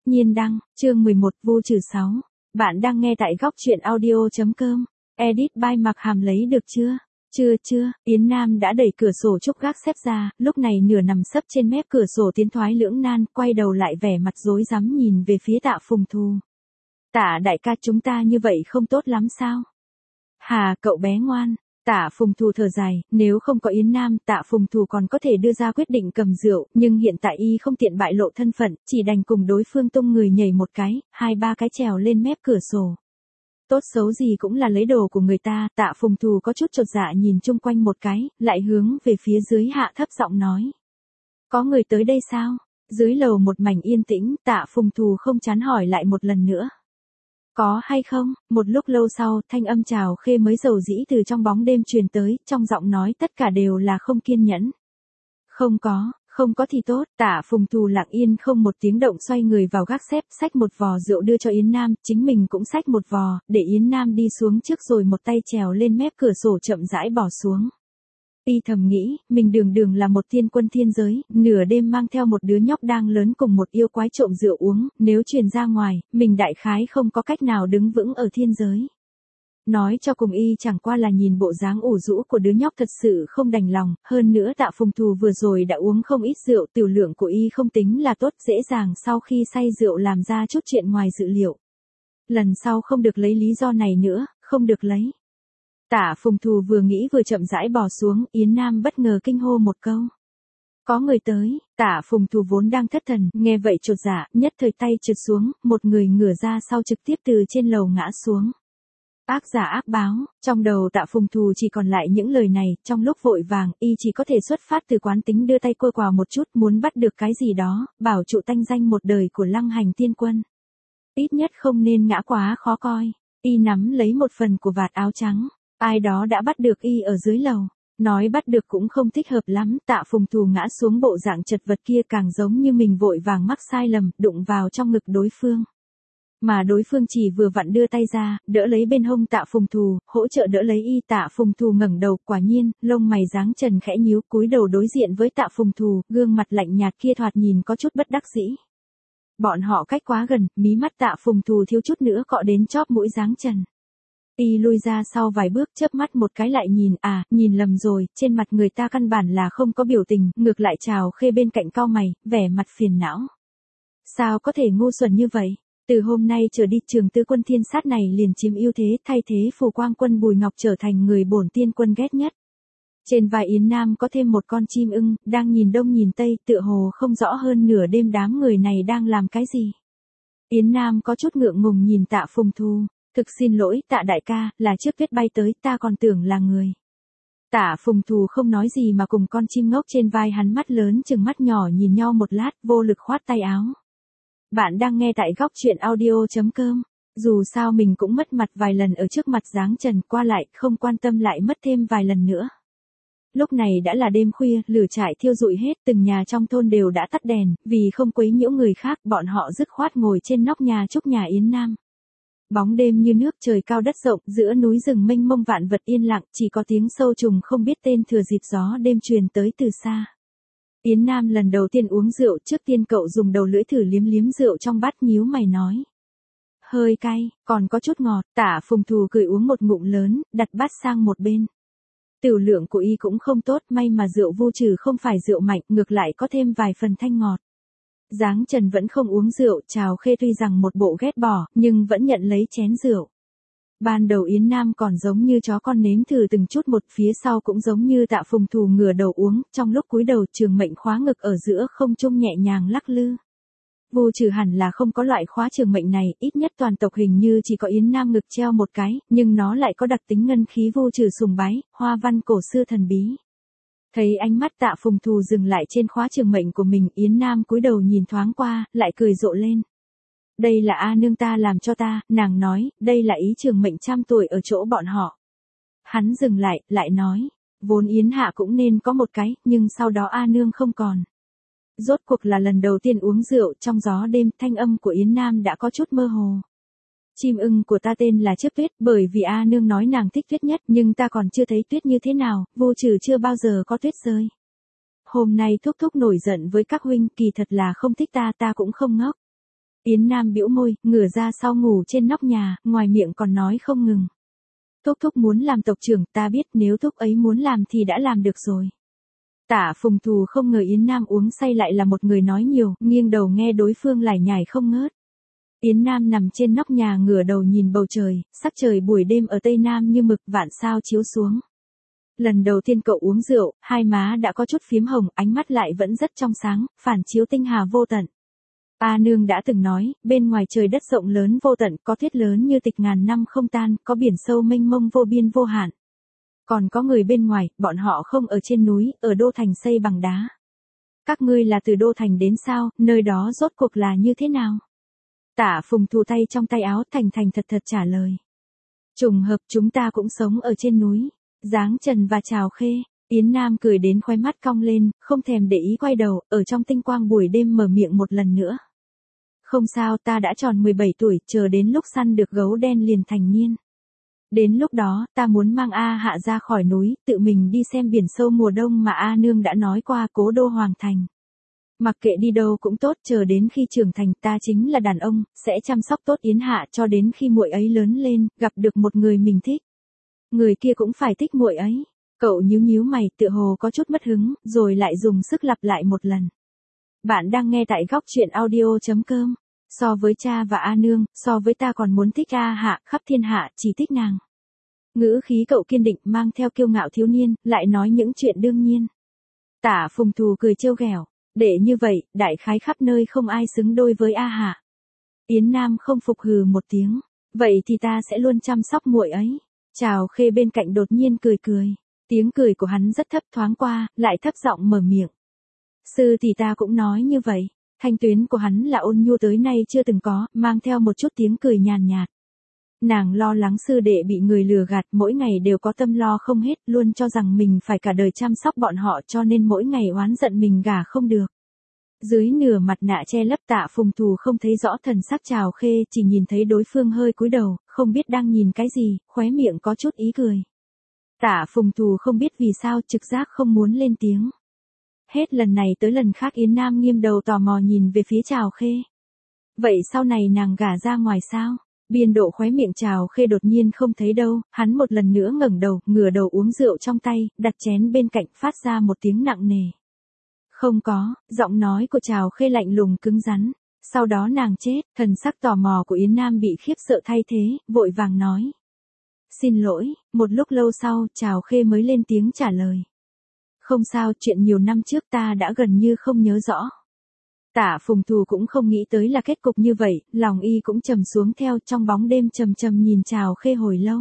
Nhiên đăng, chương 11, Vu trừ 6. Bạn đang nghe tại góc truyện audio.com. Edit by Mặc Hàm lấy được chưa? Chưa, Yến Nam đã đẩy cửa sổ trúc gác xếp ra, lúc này nửa nằm sấp trên mép cửa sổ tiến thoái lưỡng nan, quay đầu lại vẻ mặt rối rắm nhìn về phía Tạ Phùng Thù. Tạ đại ca, chúng ta như vậy không tốt lắm sao? Hà, cậu bé ngoan. Tạ Phùng Thù thở dài, nếu không có Yến Nam, Tạ Phùng Thù còn có thể đưa ra quyết định cầm rượu, nhưng hiện tại y không tiện bại lộ thân phận, chỉ đành cùng đối phương tung người nhảy một cái, 2-3 cái trèo lên mép cửa sổ. Tốt xấu gì cũng là lấy đồ của người ta, Tạ Phùng Thù có chút chột dạ nhìn chung quanh một cái, lại hướng về phía dưới hạ thấp giọng nói. Có người tới đây sao? Dưới lầu một mảnh yên tĩnh, Tạ Phùng Thù không chán hỏi lại một lần nữa. Có hay không? Một lúc lâu sau, thanh âm Trào Khê mới dầu dĩ từ trong bóng đêm truyền tới, trong giọng nói tất cả đều là không kiên nhẫn. Không có thì tốt. Tạ Phùng Thù lặng yên không một tiếng động xoay người vào gác xếp, xách một vò rượu đưa cho Yến Nam, chính mình cũng xách một vò, để Yến Nam đi xuống trước rồi một tay trèo lên mép cửa sổ chậm rãi bỏ xuống. Y thầm nghĩ, mình đường là một tiên quân thiên giới, nửa đêm mang theo một đứa nhóc đang lớn cùng một yêu quái trộm rượu uống, nếu truyền ra ngoài, mình đại khái không có cách nào đứng vững ở thiên giới. Nói cho cùng y chẳng qua là nhìn bộ dáng ủ rũ của đứa nhóc thật sự không đành lòng, hơn nữa Tạ Phùng Thù vừa rồi đã uống không ít rượu, tiểu lượng của y không tính là tốt, dễ dàng sau khi say rượu làm ra chút chuyện ngoài dự liệu. Lần sau không được lấy lý do này nữa, không được lấy. Tạ Phùng Thù vừa nghĩ vừa chậm rãi bò xuống, Yến Nam bất ngờ kinh hô một câu. Có người tới. Tạ Phùng Thù vốn đang thất thần, nghe vậy chột dạ, nhất thời tay trượt xuống, một người ngửa ra sau trực tiếp từ trên lầu ngã xuống. Ác giả ác báo, trong đầu Tạ Phùng Thù chỉ còn lại những lời này, trong lúc vội vàng, y chỉ có thể xuất phát từ quán tính đưa tay cua quào một chút, muốn bắt được cái gì đó, bảo trụ tanh danh một đời của Lăng Hành Tiên Quân. Ít nhất không nên ngã quá khó coi. Y nắm lấy một phần của vạt áo trắng. Ai đó đã bắt được y ở dưới lầu. Nói bắt được cũng không thích hợp lắm, Tạ Phùng Thù ngã xuống bộ dạng chật vật kia càng giống như mình vội vàng mắc sai lầm, đụng vào trong ngực đối phương. Mà đối phương chỉ vừa vặn đưa tay ra, đỡ lấy bên hông Tạ Phùng Thù, hỗ trợ đỡ lấy y. Tạ Phùng Thù ngẩng đầu, quả nhiên, lông mày dáng trần khẽ nhíu, cúi đầu đối diện với Tạ Phùng Thù, gương mặt lạnh nhạt kia thoạt nhìn có chút bất đắc dĩ. Bọn họ cách quá gần, mí mắt Tạ Phùng Thù thiếu chút nữa cọ đến chóp mũi dáng trần. Y lui ra sau vài bước, chớp mắt một cái lại nhìn lầm rồi, trên mặt người ta căn bản là không có biểu tình, ngược lại Trào Khê bên cạnh cau mày, vẻ mặt phiền não. Sao có thể ngu xuẩn như vậy? Từ hôm nay trở đi Trường Tư Quân Thiên Sát này liền chiếm ưu thế, thay thế Phù Quang Quân Bùi Ngọc trở thành người bổn tiên quân ghét nhất. Trên vai Yến Nam có thêm một con chim ưng, đang nhìn đông nhìn tây, tựa hồ không rõ hơn nửa đêm đám người này đang làm cái gì. Yến Nam có chút ngượng ngùng nhìn Tạ Phùng Thù. Thực xin lỗi, Tạ đại ca, là chiếc tuyết bay tới, ta còn tưởng là người. Tạ Phùng Thù không nói gì mà cùng con chim ngốc trên vai hắn mắt lớn chừng mắt nhỏ nhìn nhau một lát, vô lực khoát tay áo. Bạn đang nghe tại góc truyện audio.com. Dù sao mình cũng mất mặt vài lần ở trước mặt dáng trần, qua lại, không quan tâm lại mất thêm vài lần nữa. Lúc này đã là đêm khuya, lửa trại thiêu rụi hết, từng nhà trong thôn đều đã tắt đèn, vì không quấy nhiễu người khác, bọn họ dứt khoát ngồi trên nóc nhà trúc nhà Yến Nam. Bóng đêm như nước, trời cao đất rộng, giữa núi rừng mênh mông vạn vật yên lặng, chỉ có tiếng sâu trùng không biết tên thừa dịp gió đêm truyền tới từ xa. Yến Nam lần đầu tiên uống rượu, trước tiên cậu dùng đầu lưỡi thử liếm rượu trong bát, nhíu mày nói. Hơi cay, còn có chút ngọt. Tạ Phùng Thù cười uống một ngụm lớn, đặt bát sang một bên. Tiểu lượng của y cũng không tốt, may mà rượu Vu trừ không phải rượu mạnh, ngược lại có thêm vài phần thanh ngọt. Dáng trần vẫn không uống rượu, Trào Khê tuy rằng một bộ ghét bỏ, nhưng vẫn nhận lấy chén rượu. Ban đầu Yến Nam còn giống như chó con nếm thử từng chút một, phía sau cũng giống như Tạ Phùng Thù ngửa đầu uống, trong lúc cúi đầu trường mệnh khóa ngực ở giữa không trung nhẹ nhàng lắc lư. Vu trừ hẳn là không có loại khóa trường mệnh này, ít nhất toàn tộc hình như chỉ có Yến Nam ngực treo một cái, nhưng nó lại có đặc tính ngân khí Vu trừ sùng bái, hoa văn cổ xưa thần bí. Thấy ánh mắt Tạ Phùng Thù dừng lại trên khóa trường mệnh của mình, Yến Nam cúi đầu nhìn thoáng qua, lại cười rộ lên. Đây là A nương ta làm cho ta, nàng nói, đây là ý trường mệnh trăm tuổi ở chỗ bọn họ. Hắn dừng lại nói, vốn Yến hạ cũng nên có một cái, nhưng sau đó A nương không còn. Rốt cuộc là lần đầu tiên uống rượu, trong gió đêm, thanh âm của Yến Nam đã có chút mơ hồ. Chim ưng của ta tên là Chớp Tuyết, bởi vì A nương nói nàng thích tuyết nhất, nhưng ta còn chưa thấy tuyết như thế nào, Vu trừ chưa bao giờ có tuyết rơi. Hôm nay thúc nổi giận với các huynh, kỳ thật là không thích ta cũng không ngốc. Yến Nam bĩu môi, ngửa ra sau ngủ trên nóc nhà, ngoài miệng còn nói không ngừng. Thúc thúc muốn làm tộc trưởng, ta biết nếu thúc ấy muốn làm thì đã làm được rồi. Tạ Phùng Thù không ngờ Yến Nam uống say lại là một người nói nhiều, nghiêng đầu nghe đối phương lải nhải không ngớt. Yến Nam nằm trên nóc nhà ngửa đầu nhìn bầu trời, sắc trời buổi đêm ở Tây Nam như mực vạn sao chiếu xuống. Lần đầu tiên cậu uống rượu, hai má đã có chút phím hồng, ánh mắt lại vẫn rất trong sáng, phản chiếu tinh hà vô tận. A Nương đã từng nói, bên ngoài trời đất rộng lớn vô tận, có thiết lớn như tịch ngàn năm không tan, có biển sâu mênh mông vô biên vô hạn. Còn có người bên ngoài, bọn họ không ở trên núi, ở đô thành xây bằng đá. Các ngươi là từ đô thành đến sao, nơi đó rốt cuộc là như thế nào? Tạ Phùng Thù tay trong tay áo thành thành thật thật trả lời. Trùng hợp chúng ta cũng sống ở trên núi. Giáng Trần và Trào Khê. Yến Nam cười đến khóe mắt cong lên, không thèm để ý quay đầu, ở trong tinh quang buổi đêm mở miệng một lần nữa. Không sao, ta đã tròn 17 tuổi, chờ đến lúc săn được gấu đen liền thành niên. Đến lúc đó, ta muốn mang A Hạ ra khỏi núi, tự mình đi xem biển sâu mùa đông mà A Nương đã nói qua cố đô Hoàng Thành. Mặc kệ đi đâu cũng tốt, chờ đến khi trưởng thành ta chính là đàn ông, sẽ chăm sóc tốt Yến Hạ cho đến khi muội ấy lớn lên, gặp được một người mình thích. Người kia cũng phải thích muội ấy. Cậu nhíu nhíu mày, tựa hồ có chút mất hứng, rồi lại dùng sức lặp lại một lần. Bạn đang nghe tại góc truyện audio.com. So với cha và A Nương, so với ta còn muốn thích A Hạ, khắp thiên hạ chỉ thích nàng. Ngữ khí cậu kiên định mang theo kiêu ngạo thiếu niên, lại nói những chuyện đương nhiên. Tạ Phùng Thù cười trêu ghẹo, để như vậy, đại khái khắp nơi không ai xứng đôi với A Hạ. Yến Nam không phục hừ một tiếng, vậy thì ta sẽ luôn chăm sóc muội ấy. Trào Khê bên cạnh đột nhiên cười cười, tiếng cười của hắn rất thấp thoáng qua, lại thấp giọng mở miệng. Sư thì ta cũng nói như vậy. Thanh tuyến của hắn là ôn nhu tới nay chưa từng có, mang theo một chút tiếng cười nhàn nhạt. Nàng lo lắng sư đệ bị người lừa gạt, mỗi ngày đều có tâm lo không hết, luôn cho rằng mình phải cả đời chăm sóc bọn họ cho nên mỗi ngày oán giận mình gả không được. Dưới nửa mặt nạ che lấp Tạ Phùng Thù không thấy rõ thần sắc Trào Khê, chỉ nhìn thấy đối phương hơi cúi đầu, không biết đang nhìn cái gì, khóe miệng có chút ý cười. Tạ Phùng Thù không biết vì sao trực giác không muốn lên tiếng. Hết lần này tới lần khác Yến Nam nghiêm đầu tò mò nhìn về phía Trào Khê. Vậy sau này nàng gả ra ngoài sao? Biên độ khóe miệng Trào Khê đột nhiên không thấy đâu, hắn một lần nữa ngẩng đầu, ngửa đầu uống rượu trong tay, đặt chén bên cạnh phát ra một tiếng nặng nề. Không có, giọng nói của Trào Khê lạnh lùng cứng rắn. Sau đó nàng chết, thần sắc tò mò của Yến Nam bị khiếp sợ thay thế, vội vàng nói. Xin lỗi, một lúc lâu sau, Trào Khê mới lên tiếng trả lời. Không sao, chuyện nhiều năm trước ta đã gần như không nhớ rõ. Tạ Phùng Thù cũng không nghĩ tới là kết cục như vậy, lòng y cũng trầm xuống theo, trong bóng đêm trầm trầm nhìn Trào Khê hồi lâu.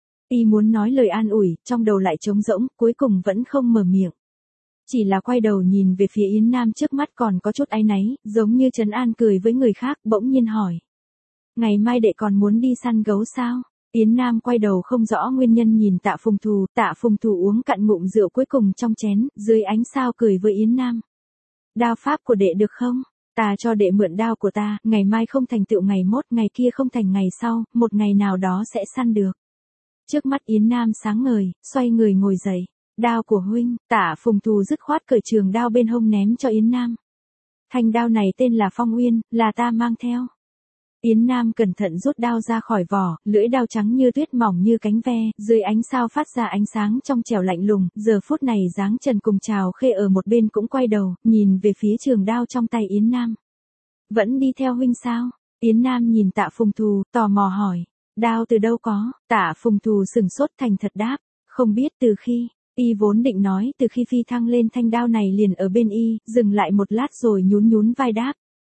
Y muốn nói lời an ủi, trong đầu lại trống rỗng, cuối cùng vẫn không mở miệng. Chỉ là quay đầu nhìn về phía Yến Nam trước mắt còn có chút áy náy, giống như trấn an cười với người khác, bỗng nhiên hỏi. Ngày mai đệ còn muốn đi săn gấu sao? Yến Nam quay đầu không rõ nguyên nhân nhìn Tạ Phùng Thù uống cạn ngụm rượu cuối cùng trong chén, dưới ánh sao cười với Yến Nam. Đao pháp của đệ được không? Ta cho đệ mượn đao của ta, ngày mai không thành tựu ngày mốt, ngày kia không thành ngày sau, một ngày nào đó sẽ săn được. Trước mắt Yến Nam sáng ngời, xoay người ngồi dậy. Đao của huynh, Tạ Phùng Thù dứt khoát cởi trường đao bên hông ném cho Yến Nam. Thanh đao này tên là Phong Uyên, là ta mang theo. Yến Nam cẩn thận rút đao ra khỏi vỏ, lưỡi đao trắng như tuyết mỏng như cánh ve, dưới ánh sao phát ra ánh sáng trong trẻo lạnh lùng, giờ phút này Giáng Trần cùng Trào Khê ở một bên cũng quay đầu, nhìn về phía trường đao trong tay Yến Nam. Vẫn đi theo huynh sao? Yến Nam nhìn Tạ Phùng Thù, tò mò hỏi. Đao từ đâu có? Tạ Phùng Thù sừng sốt thành thật đáp. Không biết từ khi. Y vốn định nói từ khi phi thăng lên thanh đao này liền ở bên y, dừng lại một lát rồi nhún nhún vai đáp.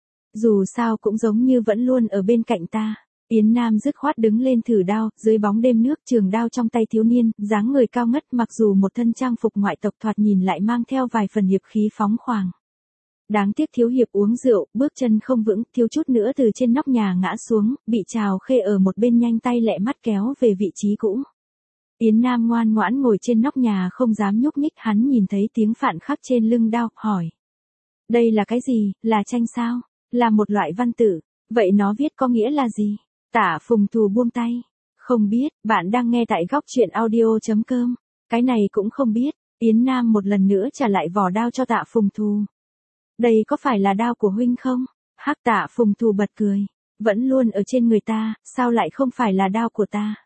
Dù sao cũng giống như vẫn luôn ở bên cạnh ta. Yến Nam dứt khoát đứng lên thử đao, dưới bóng đêm nước trường đao trong tay thiếu niên, dáng người cao ngất mặc dù một thân trang phục ngoại tộc thoạt nhìn lại mang theo vài phần hiệp khí phóng khoáng. Đáng tiếc thiếu hiệp uống rượu, bước chân không vững, thiếu chút nữa từ trên nóc nhà ngã xuống, bị Trào Khê ở một bên nhanh tay lẹ mắt kéo về vị trí cũ. Yến Nam ngoan ngoãn ngồi trên nóc nhà không dám nhúc nhích, hắn nhìn thấy tiếng phạn khắc trên lưng đao, hỏi. Đây là cái gì, là tranh sao? Là một loại văn tự, vậy nó viết có nghĩa là gì? Tạ Phùng Thù buông tay. Không biết, bạn đang nghe tại góc truyện audio.com. Cái này cũng không biết. Yến Nam một lần nữa trả lại vỏ đao cho Tạ Phùng Thù. Đây có phải là đao của huynh không? Hắc Tạ Phùng Thù bật cười. Vẫn luôn ở trên người ta, sao lại không phải là đao của ta?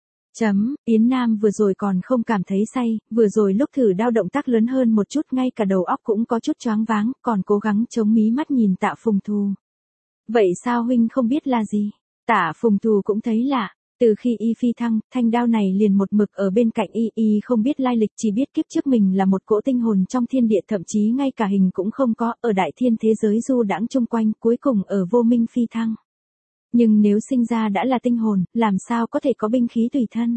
Yến Nam vừa rồi còn không cảm thấy say, vừa rồi lúc thử đao động tác lớn hơn một chút ngay cả đầu óc cũng có chút choáng váng, còn cố gắng chống mí mắt nhìn Tạ Phùng Thù. Vậy sao huynh không biết là gì? Tạ Phùng Thù cũng thấy lạ. Từ khi y phi thăng, thanh đao này liền một mực ở bên cạnh y không biết lai lịch, chỉ biết kiếp trước mình là một cỗ tinh hồn trong thiên địa, thậm chí ngay cả hình cũng không có, ở đại thiên thế giới du đãng chung quanh, cuối cùng ở vô minh phi thăng. Nhưng nếu sinh ra đã là tinh hồn, làm sao có thể có binh khí tùy thân?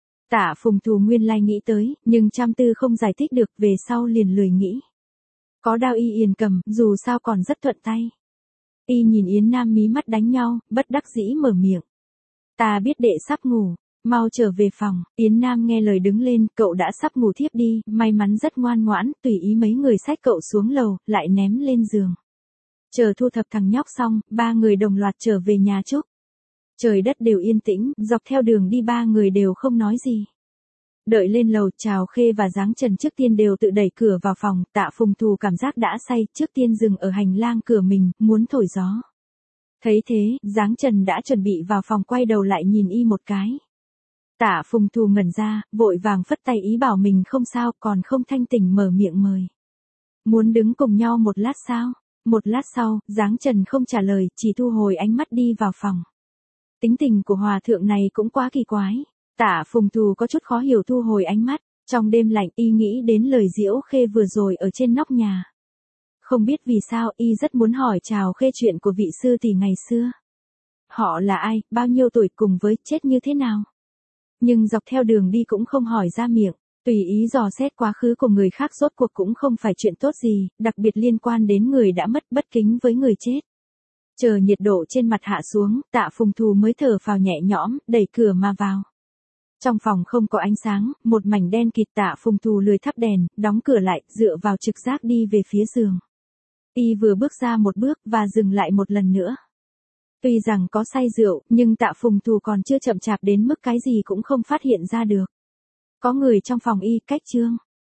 Tạ Phùng Thù nguyên lai nghĩ tới, nhưng trăm tư không giải thích được, về sau liền lười nghĩ. Có đao y yên cầm, dù sao còn rất thuận tay. Y nhìn Yến Nam mí mắt đánh nhau, bất đắc dĩ mở miệng. Ta biết đệ sắp ngủ, mau trở về phòng. Yến Nam nghe lời đứng lên, cậu đã sắp ngủ thiếp đi, may mắn rất ngoan ngoãn, tùy ý mấy người xách cậu xuống lầu, lại ném lên giường. Chờ thu thập thằng nhóc xong, ba người đồng loạt trở về nhà Trúc. Trời đất đều yên tĩnh, dọc theo đường đi ba người đều không nói gì. Đợi lên lầu, Trào Khê và Giáng Trần trước tiên đều tự đẩy cửa vào phòng, Tạ Phùng Thù cảm giác đã say, trước tiên dừng ở hành lang cửa mình, muốn thổi gió. Thấy thế, Giáng Trần đã chuẩn bị vào phòng, quay đầu lại nhìn y một cái. Tạ Phùng Thù ngẩn ra, vội vàng phất tay ý bảo mình không sao, còn không thanh tỉnh mở miệng mời. Muốn đứng cùng nhau một lát sao? Một lát sau, Giáng Trần không trả lời, chỉ thu hồi ánh mắt đi vào phòng. Tính tình của hòa thượng này cũng quá kỳ quái. Tạ Phùng Thù có chút khó hiểu thu hồi ánh mắt, trong đêm lạnh y nghĩ đến lời Diễu Khê vừa rồi ở trên nóc nhà. Không biết vì sao y rất muốn hỏi Trào Khê chuyện của vị sư tỷ ngày xưa. Họ là ai, bao nhiêu tuổi, cùng với chết như thế nào? Nhưng dọc theo đường đi cũng không hỏi ra miệng, tùy ý dò xét quá khứ của người khác rốt cuộc cũng không phải chuyện tốt gì, đặc biệt liên quan đến người đã mất, bất kính với người chết. Chờ nhiệt độ trên mặt hạ xuống, Tạ Phùng Thù mới thở phào nhẹ nhõm, đẩy cửa mà vào. Trong phòng không có ánh sáng, một mảnh đen kịt. Tạ Phùng Thù lười thắp đèn, đóng cửa lại, dựa vào trực giác đi về phía giường. Y vừa bước ra một bước và dừng lại một lần nữa. Tuy rằng có say rượu, nhưng Tạ Phùng Thù còn chưa chậm chạp đến mức cái gì cũng không phát hiện ra được. Có người trong phòng y, cách chương.